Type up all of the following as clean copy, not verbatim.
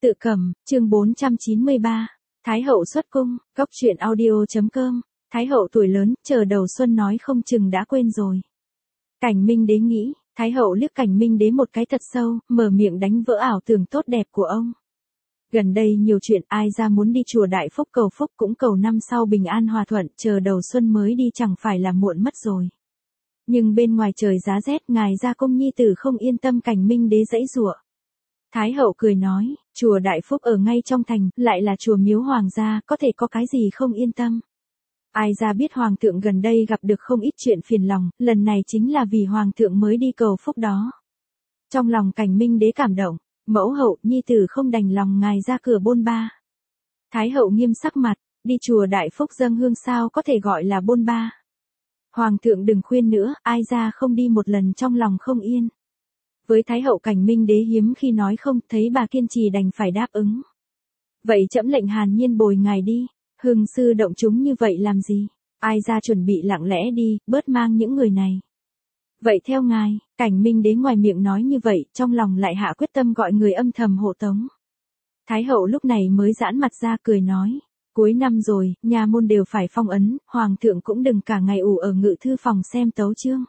Tự cầm, chương 493. Thái hậu xuất cung, góc truyện audio.com. Thái hậu tuổi lớn, chờ đầu xuân nói không chừng đã quên rồi. Cảnh Minh Đế nghĩ, Thái hậu liếc Cảnh Minh Đế một cái thật sâu, mở miệng đánh vỡ ảo tưởng tốt đẹp của ông. Gần đây nhiều chuyện, ai ra muốn đi chùa Đại Phúc cầu phúc cũng cầu năm sau bình an hòa thuận, chờ đầu xuân mới đi chẳng phải là muộn mất rồi. Nhưng bên ngoài trời giá rét, ngài gia công nhi tử không yên tâm. Cảnh Minh Đế giãy giụa. Thái hậu cười nói, chùa Đại Phúc ở ngay trong thành, lại là chùa miếu hoàng gia, có thể có cái gì không yên tâm. Ai ra biết hoàng thượng gần đây gặp được không ít chuyện phiền lòng, lần này chính là vì hoàng thượng mới đi cầu phúc đó. Trong lòng Cảnh Minh Đế cảm động, mẫu hậu, nhi tử không đành lòng ngài ra cửa bôn ba. Thái hậu nghiêm sắc mặt, đi chùa Đại Phúc dâng hương sao có thể gọi là bôn ba. Hoàng thượng đừng khuyên nữa, ai ra không đi một lần trong lòng không yên. Với Thái hậu Cảnh Minh Đế hiếm khi nói không, thấy bà kiên trì đành phải đáp ứng. Vậy trẫm lệnh Hàn Nhiên bồi ngài đi, hương sư động chúng như vậy làm gì, ai ra chuẩn bị lặng lẽ đi, bớt mang những người này. Vậy theo ngài, Cảnh Minh Đế ngoài miệng nói như vậy, trong lòng lại hạ quyết tâm gọi người âm thầm hộ tống. Thái hậu lúc này mới giãn mặt ra cười nói, cuối năm rồi, nhà môn đều phải phong ấn, hoàng thượng cũng đừng cả ngày ủ ở ngự thư phòng xem tấu chương.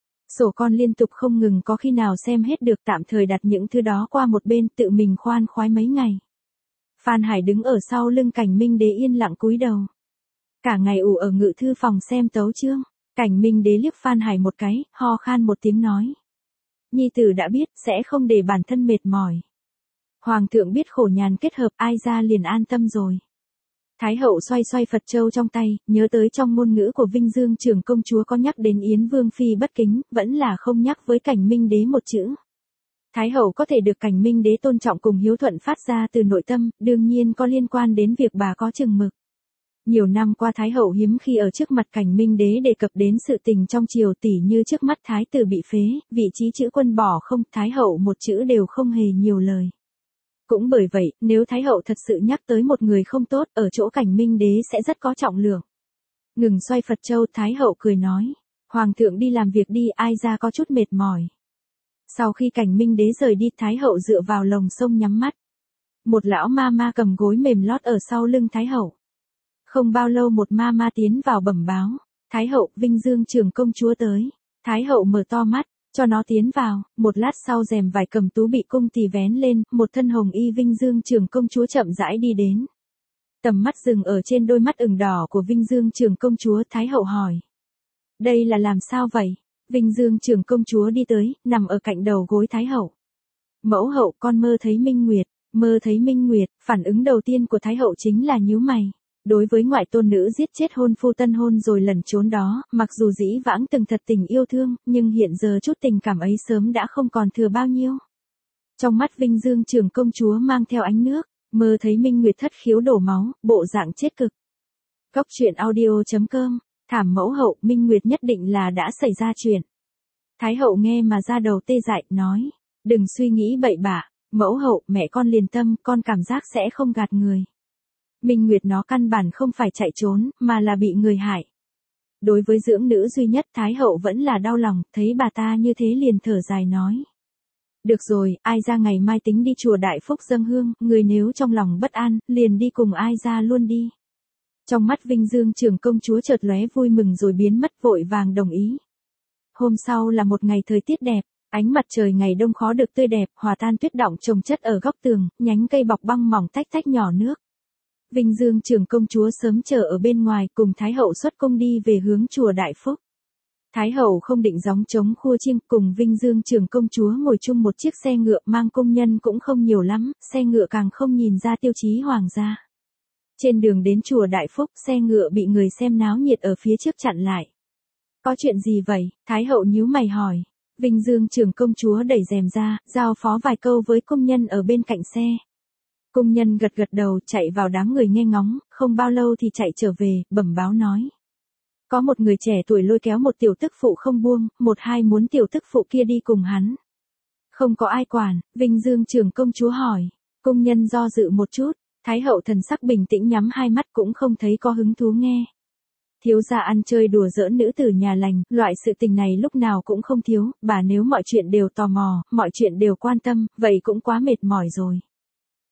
Sổ con liên tục không ngừng, có khi nào xem hết được, tạm thời đặt những thứ đó qua một bên, tự mình khoan khoái mấy ngày. Phan Hải đứng ở sau lưng Cảnh Minh Đế yên lặng cúi đầu. Cả ngày ủ ở ngự thư phòng xem tấu chương. Cảnh Minh Đế liếc Phan Hải một cái, ho khan một tiếng nói. Nhi tử đã biết, sẽ không để bản thân mệt mỏi. Hoàng thượng biết khổ nhàn kết hợp, ai ra liền an tâm rồi. Thái hậu xoay xoay Phật châu trong tay, nhớ tới trong ngôn ngữ của Vinh Dương trưởng công chúa có nhắc đến Yến Vương Phi bất kính, vẫn là không nhắc với Cảnh Minh Đế một chữ. Thái hậu có thể được Cảnh Minh Đế tôn trọng cùng hiếu thuận phát ra từ nội tâm, đương nhiên có liên quan đến việc bà có chừng mực. Nhiều năm qua Thái hậu hiếm khi ở trước mặt Cảnh Minh Đế đề cập đến sự tình trong triều, tỉ như trước mắt Thái tử bị phế, vị trí chữ quân bỏ không, Thái hậu một chữ đều không hề nhiều lời. Cũng bởi vậy, nếu Thái hậu thật sự nhắc tới một người không tốt, ở chỗ Cảnh Minh Đế sẽ rất có trọng lượng. Ngừng xoay Phật châu, Thái hậu cười nói, hoàng thượng đi làm việc đi, ai ra có chút mệt mỏi. Sau khi Cảnh Minh Đế rời đi, Thái hậu dựa vào lồng sông nhắm mắt. Một lão ma ma cầm gối mềm lót ở sau lưng Thái hậu. Không bao lâu một ma ma tiến vào bẩm báo, Thái hậu, Vinh Dương trưởng công chúa tới. Thái hậu mở to mắt, cho nó tiến vào, một lát sau rèm vải cầm tú bị cung tỳ vén lên, một thân hồng y Vinh Dương trưởng công chúa chậm rãi đi đến. Tầm mắt dừng ở trên đôi mắt ửng đỏ của Vinh Dương trưởng công chúa, Thái hậu hỏi. Đây là làm sao vậy? Vinh Dương trưởng công chúa đi tới, nằm ở cạnh đầu gối Thái hậu. Mẫu hậu, con mơ thấy Minh Nguyệt. Mơ thấy Minh Nguyệt, phản ứng đầu tiên của Thái hậu chính là nhíu mày. Đối với ngoại tôn nữ giết chết hôn phu tân hôn rồi lẩn trốn đó, mặc dù dĩ vãng từng thật tình yêu thương, nhưng hiện giờ chút tình cảm ấy sớm đã không còn thừa bao nhiêu. Trong mắt Vinh Dương trưởng công chúa mang theo ánh nước, mơ thấy Minh Nguyệt thất khiếu đổ máu, bộ dạng chết cực. Góc truyện audio.com. Thảm mẫu hậu, Minh Nguyệt nhất định là đã xảy ra chuyện. Thái hậu nghe mà ra đầu tê dại, nói, đừng suy nghĩ bậy bạ, mẫu hậu, mẹ con liền tâm, con cảm giác sẽ không gạt người. Minh Nguyệt nó căn bản không phải chạy trốn, mà là bị người hại. Đối với dưỡng nữ duy nhất, Thái hậu vẫn là đau lòng, thấy bà ta như thế liền thở dài nói. Được rồi, ai ra ngày mai tính đi chùa Đại Phúc dâng hương, người nếu trong lòng bất an, liền đi cùng ai ra luôn đi. Trong mắt Vinh Dương trưởng công chúa chợt lóe vui mừng rồi biến mất, vội vàng đồng ý. Hôm sau là một ngày thời tiết đẹp, ánh mặt trời ngày đông khó được tươi đẹp, hòa tan tuyết đọng chồng chất ở góc tường, nhánh cây bọc băng mỏng tách tách nhỏ nước. Vinh Dương trưởng công chúa sớm chờ ở bên ngoài, cùng Thái hậu xuất cung đi về hướng chùa Đại Phúc. Thái hậu không định gióng trống khua chiêng, cùng Vinh Dương trưởng công chúa ngồi chung một chiếc xe ngựa, mang công nhân cũng không nhiều lắm, xe ngựa càng không nhìn ra tiêu chí hoàng gia. Trên đường đến chùa Đại Phúc, xe ngựa bị người xem náo nhiệt ở phía trước chặn lại. Có chuyện gì vậy? Thái hậu nhíu mày hỏi. Vinh Dương trưởng công chúa đẩy rèm ra, giao phó vài câu với công nhân ở bên cạnh xe. Công nhân gật gật đầu, chạy vào đám người nghe ngóng, không bao lâu thì chạy trở về, bẩm báo nói. Có một người trẻ tuổi lôi kéo một tiểu tức phụ không buông, một hai muốn tiểu tức phụ kia đi cùng hắn. Không có ai quản, Vinh Dương trưởng công chúa hỏi. Công nhân do dự một chút, Thái hậu thần sắc bình tĩnh nhắm hai mắt cũng không thấy có hứng thú nghe. Thiếu gia ăn chơi đùa giỡn nữ tử nhà lành, loại sự tình này lúc nào cũng không thiếu, bà nếu mọi chuyện đều tò mò, mọi chuyện đều quan tâm, vậy cũng quá mệt mỏi rồi.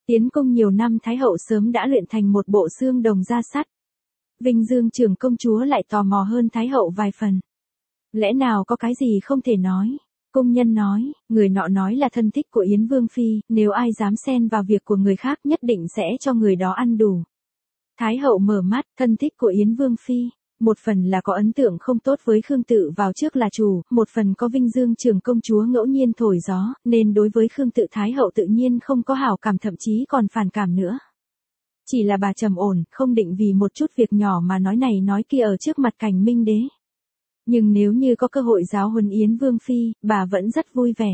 Tiến cung nhiều năm Thái hậu sớm đã luyện thành một bộ xương đồng da sắt. Vinh Dương trưởng công chúa lại tò mò hơn Thái hậu vài phần. Lẽ nào có cái gì không thể nói? Cung nhân nói, người nọ nói là thân thích của Yến Vương Phi, nếu ai dám xen vào việc của người khác nhất định sẽ cho người đó ăn đủ. Thái hậu mở mắt, thân thích của Yến Vương Phi. Một phần là có ấn tượng không tốt với Khương Tự vào trước là chủ, một phần có Vinh Dương trưởng công chúa ngẫu nhiên thổi gió, nên đối với Khương Tự Thái hậu tự nhiên không có hảo cảm, thậm chí còn phản cảm nữa. Chỉ là bà trầm ổn, không định vì một chút việc nhỏ mà nói này nói kia ở trước mặt Cảnh Minh Đế. Nhưng nếu như có cơ hội giáo huấn Yến Vương Phi, bà vẫn rất vui vẻ.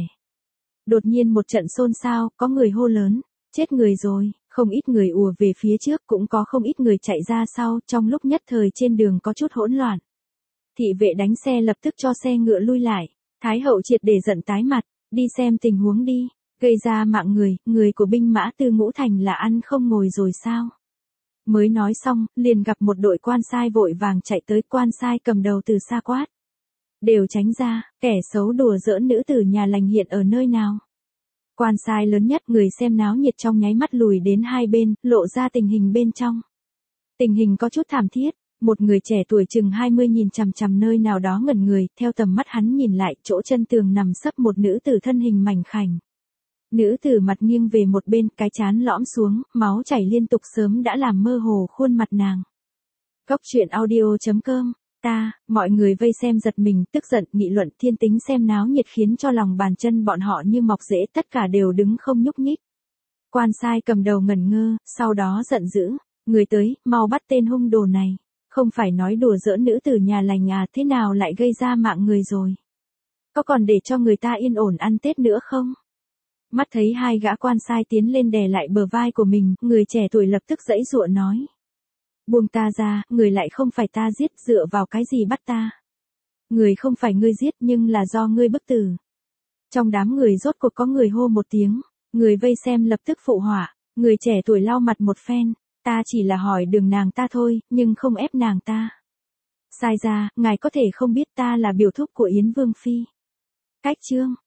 Đột nhiên một trận xôn xao, có người hô lớn, chết người rồi, không ít người ùa về phía trước, cũng có không ít người chạy ra sau, trong lúc nhất thời trên đường có chút hỗn loạn. Thị vệ đánh xe lập tức cho xe ngựa lui lại, Thái hậu triệt để giận tái mặt, đi xem tình huống đi, gây ra mạng người của binh mã Tư Ngũ Thành là ăn không ngồi rồi sao? Mới nói xong, liền gặp một đội quan sai vội vàng chạy tới, quan sai cầm đầu từ xa quát. Đều tránh ra, kẻ xấu đùa giỡn nữ tử nhà lành hiện ở nơi nào? Quan sai lớn nhất, người xem náo nhiệt trong nháy mắt lùi đến hai bên, lộ ra tình hình bên trong. Tình hình có chút thảm thiết, một người trẻ tuổi chừng 20 nhìn chằm chằm nơi nào đó ngẩn người, theo tầm mắt hắn nhìn lại, chỗ chân tường nằm sấp một nữ tử thân hình mảnh khảnh. Nữ tử mặt nghiêng về một bên, cái trán lõm xuống, máu chảy liên tục sớm đã làm mơ hồ khuôn mặt nàng. Cốc truyện audio.com. Mọi người vây xem giật mình, tức giận, nghị luận, thiên tính xem náo nhiệt khiến cho lòng bàn chân bọn họ như mọc rễ, tất cả đều đứng không nhúc nhích. Quan sai cầm đầu ngẩn ngơ, sau đó giận dữ, người tới, mau bắt tên hung đồ này. Không phải nói đùa giỡn nữ tử nhà lành à, thế nào lại gây ra mạng người rồi? Có còn để cho người ta yên ổn ăn Tết nữa không? Mắt thấy hai gã quan sai tiến lên đè lại bờ vai của mình, người trẻ tuổi lập tức giãy giụa nói. Buông ta ra, người lại không phải ta giết, dựa vào cái gì bắt ta? Người không phải ngươi giết nhưng là do ngươi bức tử. Trong đám người rốt cuộc có người hô một tiếng, người vây xem lập tức phụ họa, người trẻ tuổi lau mặt một phen, ta chỉ là hỏi đường nàng ta thôi, nhưng không ép nàng ta. Sai ra, ngài có thể không biết ta là biểu thúc của Yến Vương Phi. Cách chương.